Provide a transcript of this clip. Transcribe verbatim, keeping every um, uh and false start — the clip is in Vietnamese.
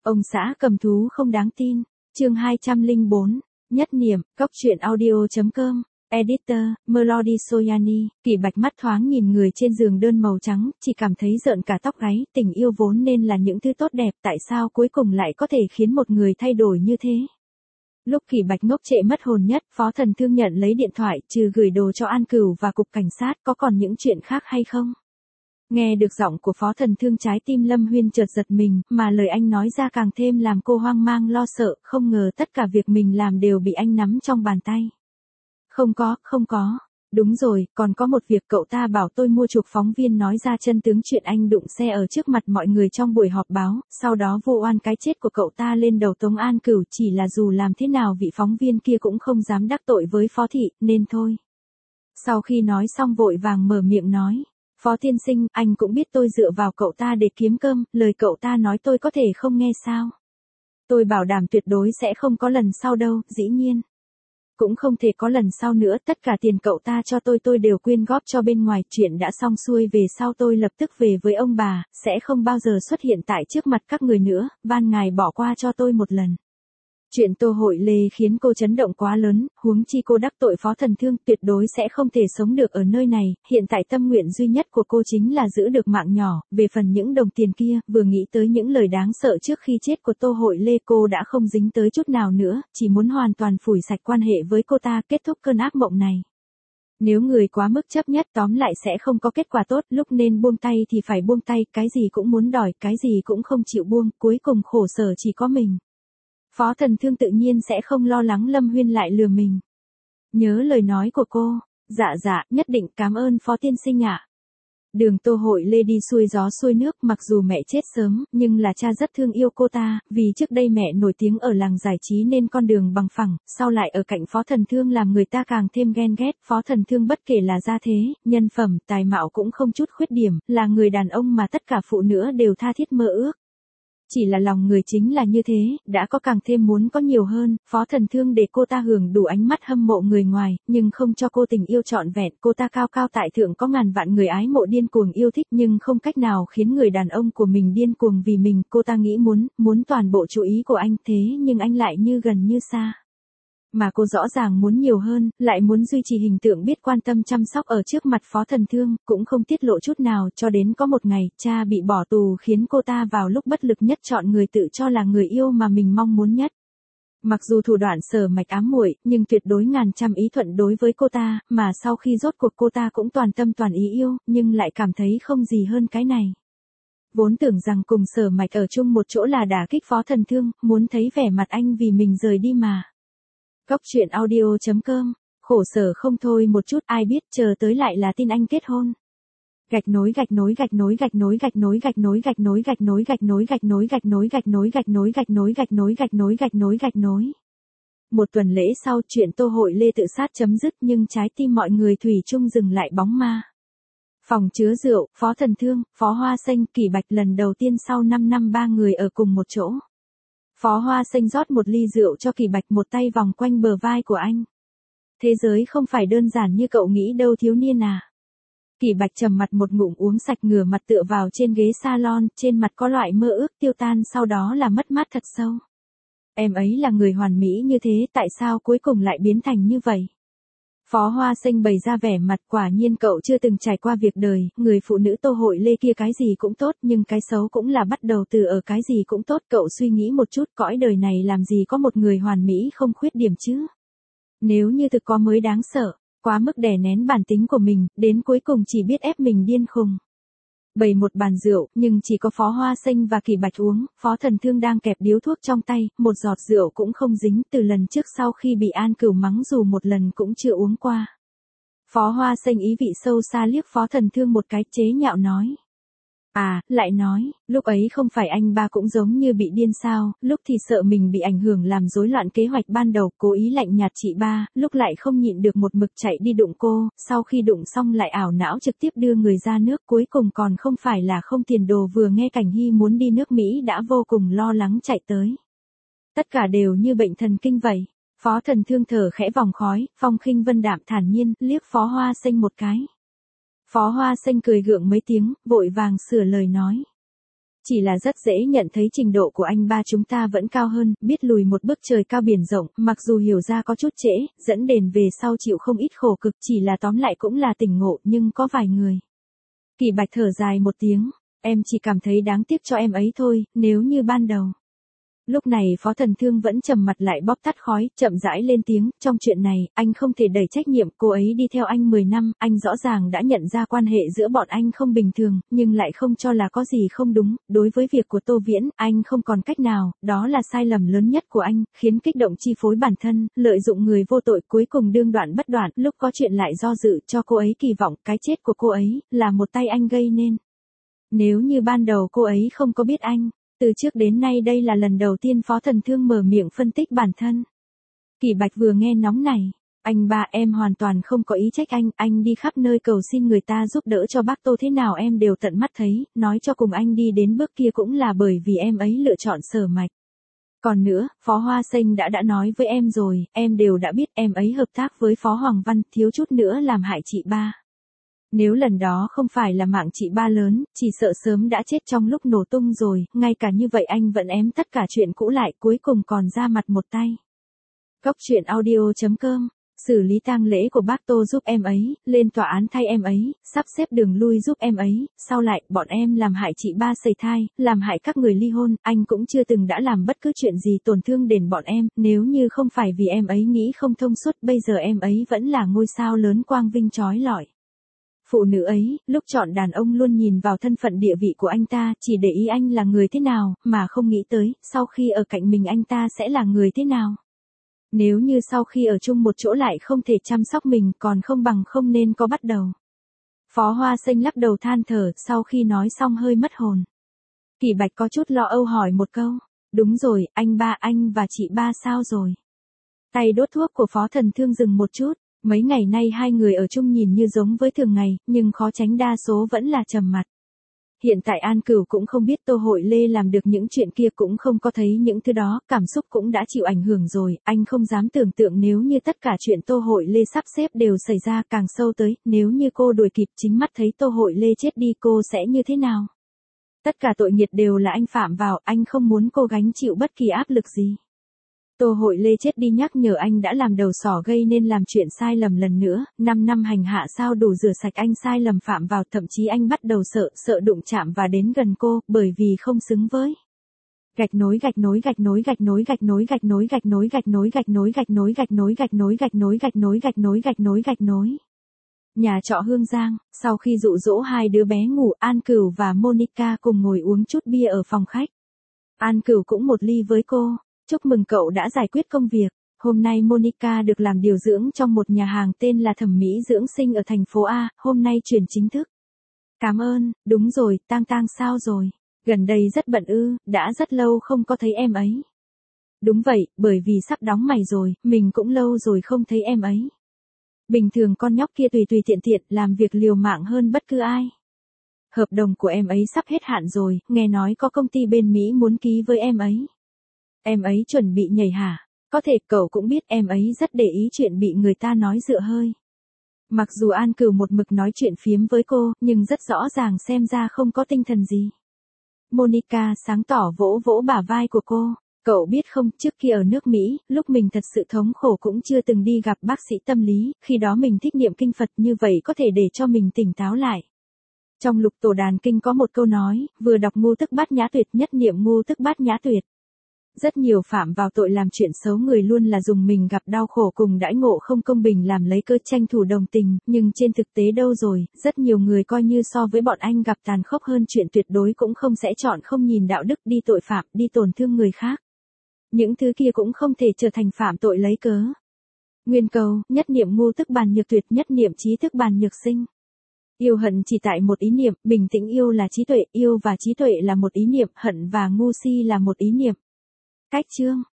Ông xã cầm thú không đáng tin. Chương hai trăm lẻ bốn. Nhất niệm, góc truyện audio.com. Editor, Melody Soyani. Kỷ Bạch mắt thoáng nhìn người trên giường đơn màu trắng, chỉ cảm thấy rợn cả tóc gáy. Tình yêu vốn nên là những thứ tốt đẹp, tại sao cuối cùng lại có thể khiến một người thay đổi như thế? Lúc Kỷ Bạch ngốc trệ mất hồn nhất, Phó Thần Thương nhận lấy điện thoại, trừ gửi đồ cho An Cửu và cục cảnh sát, có còn những chuyện khác hay không? Nghe được giọng của Phó Thần Thương, trái tim Lâm Huyên chợt giật mình, mà lời anh nói ra càng thêm làm cô hoang mang lo sợ, không ngờ tất cả việc mình làm đều bị anh nắm trong bàn tay. Không có, không có. Đúng rồi, còn có một việc, cậu ta bảo tôi mua chuộc phóng viên nói ra chân tướng chuyện anh đụng xe ở trước mặt mọi người trong buổi họp báo, sau đó vu oan cái chết của cậu ta lên đầu Tống An Cửu, chỉ là dù làm thế nào vị phóng viên kia cũng không dám đắc tội với Phó thị, nên thôi. Sau khi nói xong vội vàng mở miệng nói, Phó tiên sinh, anh cũng biết tôi dựa vào cậu ta để kiếm cơm, lời cậu ta nói tôi có thể không nghe sao? Tôi bảo đảm tuyệt đối sẽ không có lần sau đâu, dĩ nhiên. Cũng không thể có lần sau nữa, tất cả tiền cậu ta cho tôi tôi đều quyên góp cho bên ngoài, chuyện đã xong xuôi về sau tôi lập tức về với ông bà, sẽ không bao giờ xuất hiện tại trước mặt các người nữa, van ngài bỏ qua cho tôi một lần. Chuyện Tô Hội Lê khiến cô chấn động quá lớn, huống chi cô đắc tội Phó Thần Thương, tuyệt đối sẽ không thể sống được ở nơi này, hiện tại tâm nguyện duy nhất của cô chính là giữ được mạng nhỏ, về phần những đồng tiền kia, vừa nghĩ tới những lời đáng sợ trước khi chết của Tô Hội Lê cô đã không dính tới chút nào nữa, chỉ muốn hoàn toàn phủi sạch quan hệ với cô ta, kết thúc cơn ác mộng này. Nếu người quá mức chấp nhất tóm lại sẽ không có kết quả tốt, lúc nên buông tay thì phải buông tay, cái gì cũng muốn đòi, cái gì cũng không chịu buông, cuối cùng khổ sở chỉ có mình. Phó Thần Thương tự nhiên sẽ không lo lắng Lâm Huyên lại lừa mình. Nhớ lời nói của cô, dạ dạ, nhất định, cảm ơn Phó tiên sinh ạ. Đường Tô Hội Lê đi xuôi gió xuôi nước, mặc dù mẹ chết sớm, nhưng là cha rất thương yêu cô ta, vì trước đây mẹ nổi tiếng ở làng giải trí nên con đường bằng phẳng, sau lại ở cạnh Phó Thần Thương làm người ta càng thêm ghen ghét. Phó Thần Thương bất kể là gia thế, nhân phẩm, tài mạo cũng không chút khuyết điểm, là người đàn ông mà tất cả phụ nữ đều tha thiết mơ ước. Chỉ là lòng người chính là như thế, đã có càng thêm muốn có nhiều hơn, Phó Thần Thương để cô ta hưởng đủ ánh mắt hâm mộ người ngoài, nhưng không cho cô tình yêu trọn vẹn, cô ta cao cao tại thượng có ngàn vạn người ái mộ điên cuồng yêu thích nhưng không cách nào khiến người đàn ông của mình điên cuồng vì mình, cô ta nghĩ muốn, muốn toàn bộ chú ý của anh, thế nhưng anh lại như gần như xa. Mà cô rõ ràng muốn nhiều hơn, lại muốn duy trì hình tượng biết quan tâm chăm sóc ở trước mặt Phó Thần Thương, cũng không tiết lộ chút nào, cho đến có một ngày, cha bị bỏ tù khiến cô ta vào lúc bất lực nhất chọn người tự cho là người yêu mà mình mong muốn nhất. Mặc dù thủ đoạn Sở Mạch ám muội, nhưng tuyệt đối ngàn trăm ý thuận đối với cô ta, mà sau khi rốt cuộc cô ta cũng toàn tâm toàn ý yêu, nhưng lại cảm thấy không gì hơn cái này. Vốn tưởng rằng cùng Sở Mạch ở chung một chỗ là đả kích Phó Thần Thương, muốn thấy vẻ mặt anh vì mình rời đi mà. Góc truyện audio.com, khổ sở không thôi một chút, ai biết chờ tới lại là tin anh kết hôn. Gạch nối gạch nối gạch nối gạch nối gạch nối gạch nối gạch nối gạch nối gạch nối gạch nối gạch nối gạch nối gạch nối gạch nối gạch nối gạch nối gạch nối gạch nối. Một tuần lễ sau, chuyện Tô Hội Lê tự sát chấm dứt nhưng trái tim mọi người thủy chung dừng lại bóng ma. Phòng chứa rượu, Phó Thần Thương, Phó Hoa Xanh, Kỷ Bạch lần đầu tiên sau năm năm ba người ở cùng một chỗ. Phó Hoa Xanh rót một ly rượu cho Kỷ Bạch, một tay vòng quanh bờ vai của anh. Thế giới không phải đơn giản như cậu nghĩ đâu thiếu niên à. Kỷ Bạch trầm mặt một ngụm uống sạch, ngửa mặt tựa vào trên ghế salon, trên mặt có loại mơ ước tiêu tan, sau đó là mất mát thật sâu. Em ấy là người hoàn mỹ như thế, tại sao cuối cùng lại biến thành như vậy? Phó Hoa Xanh bày ra vẻ mặt, quả nhiên cậu chưa từng trải qua việc đời, người phụ nữ Tô Hội Lê kia cái gì cũng tốt, nhưng cái xấu cũng là bắt đầu từ ở cái gì cũng tốt, cậu suy nghĩ một chút, cõi đời này làm gì có một người hoàn mỹ không khuyết điểm chứ? Nếu như thực có mới đáng sợ, quá mức đè nén bản tính của mình, đến cuối cùng chỉ biết ép mình điên khùng. Bày một bàn rượu, nhưng chỉ có Phó Hoa Xanh và Kỷ Bạch uống, Phó Thần Thương đang kẹp điếu thuốc trong tay, một giọt rượu cũng không dính, từ lần trước sau khi bị An Cửu mắng dù một lần cũng chưa uống qua. Phó Hoa Xanh ý vị sâu xa liếc Phó Thần Thương một cái, chế nhạo nói. À, lại nói, lúc ấy không phải anh ba cũng giống như bị điên sao, lúc thì sợ mình bị ảnh hưởng làm rối loạn kế hoạch ban đầu, cố ý lạnh nhạt chị ba, lúc lại không nhịn được một mực chạy đi đụng cô, sau khi đụng xong lại ảo não trực tiếp đưa người ra nước, cuối cùng còn không phải là không tiền đồ, vừa nghe Cảnh Hy muốn đi nước Mỹ đã vô cùng lo lắng chạy tới. Tất cả đều như bệnh thần kinh vậy. Phó Thần Thương thở khẽ vòng khói, phong khinh vân đạm thản nhiên, liếc Phó Hoa Xanh một cái. Phó Hoa Xanh cười gượng mấy tiếng, vội vàng sửa lời nói. Chỉ là rất dễ nhận thấy trình độ của anh ba chúng ta vẫn cao hơn, biết lùi một bước trời cao biển rộng, mặc dù hiểu ra có chút trễ, dẫn đến về sau chịu không ít khổ cực, chỉ là tóm lại cũng là tỉnh ngộ, nhưng có vài người. Kỳ Bạch thở dài một tiếng, em chỉ cảm thấy đáng tiếc cho em ấy thôi, nếu như ban đầu. Lúc này Phó Thần Thương vẫn trầm mặt lại bóp tắt khói, chậm rãi lên tiếng, trong chuyện này, anh không thể đẩy trách nhiệm, cô ấy đi theo anh mười năm, anh rõ ràng đã nhận ra quan hệ giữa bọn anh không bình thường, nhưng lại không cho là có gì không đúng, đối với việc của Tô Viễn, anh không còn cách nào, đó là sai lầm lớn nhất của anh, khiến kích động chi phối bản thân, lợi dụng người vô tội cuối cùng đương đoạn bất đoạn, lúc có chuyện lại do dự cho cô ấy kỳ vọng, cái chết của cô ấy, là một tay anh gây nên. Nếu như ban đầu cô ấy không có biết anh, từ trước đến nay đây là lần đầu tiên Phó Thần Thương mở miệng phân tích bản thân. Kỳ Bạch vừa nghe nóng này, anh ba em hoàn toàn không có ý trách anh, anh đi khắp nơi cầu xin người ta giúp đỡ cho bác Tô thế nào em đều tận mắt thấy, nói cho cùng anh đi đến bước kia cũng là bởi vì em ấy lựa chọn Sở Mạch. Còn nữa, Phó Hoa Xanh đã đã nói với em rồi, em đều đã biết em ấy hợp tác với Phó Hoàng Văn, thiếu chút nữa làm hại chị ba. Nếu lần đó không phải là mạng chị ba lớn, chỉ sợ sớm đã chết trong lúc nổ tung rồi, ngay cả như vậy anh vẫn ém tất cả chuyện cũ lại, cuối cùng còn ra mặt một tay. Cốc truyện audio chấm com, xử lý tang lễ của bác Tô giúp em ấy, lên tòa án thay em ấy, sắp xếp đường lui giúp em ấy, sau lại, bọn em làm hại chị ba sẩy thai, làm hại các người ly hôn, anh cũng chưa từng đã làm bất cứ chuyện gì tổn thương đến bọn em, nếu như không phải vì em ấy nghĩ không thông suốt, bây giờ em ấy vẫn là ngôi sao lớn quang vinh chói lọi. Phụ nữ ấy, lúc chọn đàn ông luôn nhìn vào thân phận địa vị của anh ta, chỉ để ý anh là người thế nào, mà không nghĩ tới, sau khi ở cạnh mình anh ta sẽ là người thế nào. Nếu như sau khi ở chung một chỗ lại không thể chăm sóc mình, còn không bằng không nên có bắt đầu. Phó Hoa Xanh lắc đầu than thở, sau khi nói xong hơi mất hồn. Kỳ Bạch có chút lo âu hỏi một câu, đúng rồi, anh ba anh và chị ba sao rồi? Tay đốt thuốc của Phó Thần Thương dừng một chút. Mấy ngày nay hai người ở chung nhìn như giống với thường ngày, nhưng khó tránh đa số vẫn là trầm mặt. Hiện tại An Cửu cũng không biết Tô Hội Lê làm được những chuyện kia, cũng không có thấy những thứ đó, cảm xúc cũng đã chịu ảnh hưởng rồi, anh không dám tưởng tượng nếu như tất cả chuyện Tô Hội Lê sắp xếp đều xảy ra, càng sâu tới, nếu như cô đuổi kịp chính mắt thấy Tô Hội Lê chết đi cô sẽ như thế nào? Tất cả tội nghiệp đều là anh phạm vào, anh không muốn cô gánh chịu bất kỳ áp lực gì. Tô Hội Lê chết đi nhắc nhở anh đã làm đầu sỏ gây nên làm chuyện sai lầm lần nữa, năm năm hành hạ sao đủ rửa sạch anh sai lầm phạm vào, thậm chí anh bắt đầu sợ, sợ đụng chạm và đến gần cô, bởi vì không xứng với. Gạch nối gạch nối gạch nối gạch nối gạch nối gạch nối gạch nối gạch nối gạch nối gạch nối gạch nối gạch nối gạch nối gạch nối gạch nối gạch nối gạch nối. Nhà trọ Hương Giang, sau khi dụ dỗ hai đứa bé ngủ, An Cửu và Monica cùng ngồi uống chút bia ở phòng khách. An Cửu cũng một ly với cô. Chúc mừng cậu đã giải quyết công việc. Hôm nay Monica được làm điều dưỡng trong một nhà hàng tên là Thẩm Mỹ Dưỡng Sinh ở thành phố A, hôm nay chuyển chính thức. Cảm ơn, đúng rồi, Tang Tang sao rồi? Gần đây rất bận ư, đã rất lâu không có thấy em ấy. Đúng vậy, bởi vì sắp đóng mày rồi, mình cũng lâu rồi không thấy em ấy. Bình thường con nhóc kia tùy tùy tiện tiện, làm việc liều mạng hơn bất cứ ai. Hợp đồng của em ấy sắp hết hạn rồi, nghe nói có công ty bên Mỹ muốn ký với em ấy. Em ấy chuẩn bị nhảy hả? Có thể cậu cũng biết em ấy rất để ý chuyện bị người ta nói dựa hơi. Mặc dù An Cửu một mực nói chuyện phiếm với cô, nhưng rất rõ ràng xem ra không có tinh thần gì. Monica sáng tỏ vỗ vỗ bả vai của cô. Cậu biết không, trước kia ở nước Mỹ, lúc mình thật sự thống khổ cũng chưa từng đi gặp bác sĩ tâm lý, khi đó mình thích niệm kinh Phật như vậy có thể để cho mình tỉnh táo lại. Trong lục tổ đàn kinh có một câu nói, vừa đọc ngu tức bát nhã tuyệt, nhất niệm ngu tức bát nhã tuyệt. Rất nhiều phạm vào tội làm chuyện xấu người luôn là dùng mình gặp đau khổ cùng đãi ngộ không công bình làm lấy cơ tranh thủ đồng tình, nhưng trên thực tế đâu rồi, rất nhiều người coi như so với bọn anh gặp tàn khốc hơn chuyện tuyệt đối cũng không sẽ chọn không nhìn đạo đức đi tội phạm, đi tổn thương người khác. Những thứ kia cũng không thể trở thành phạm tội lấy cớ. Nguyên câu, nhất niệm ngu tức bàn nhược tuyệt, nhất niệm trí tức bàn nhược sinh. Yêu hận chỉ tại một ý niệm, bình tĩnh yêu là trí tuệ, yêu và trí tuệ là một ý niệm, hận và ngu si là một ý niệm. Cách chương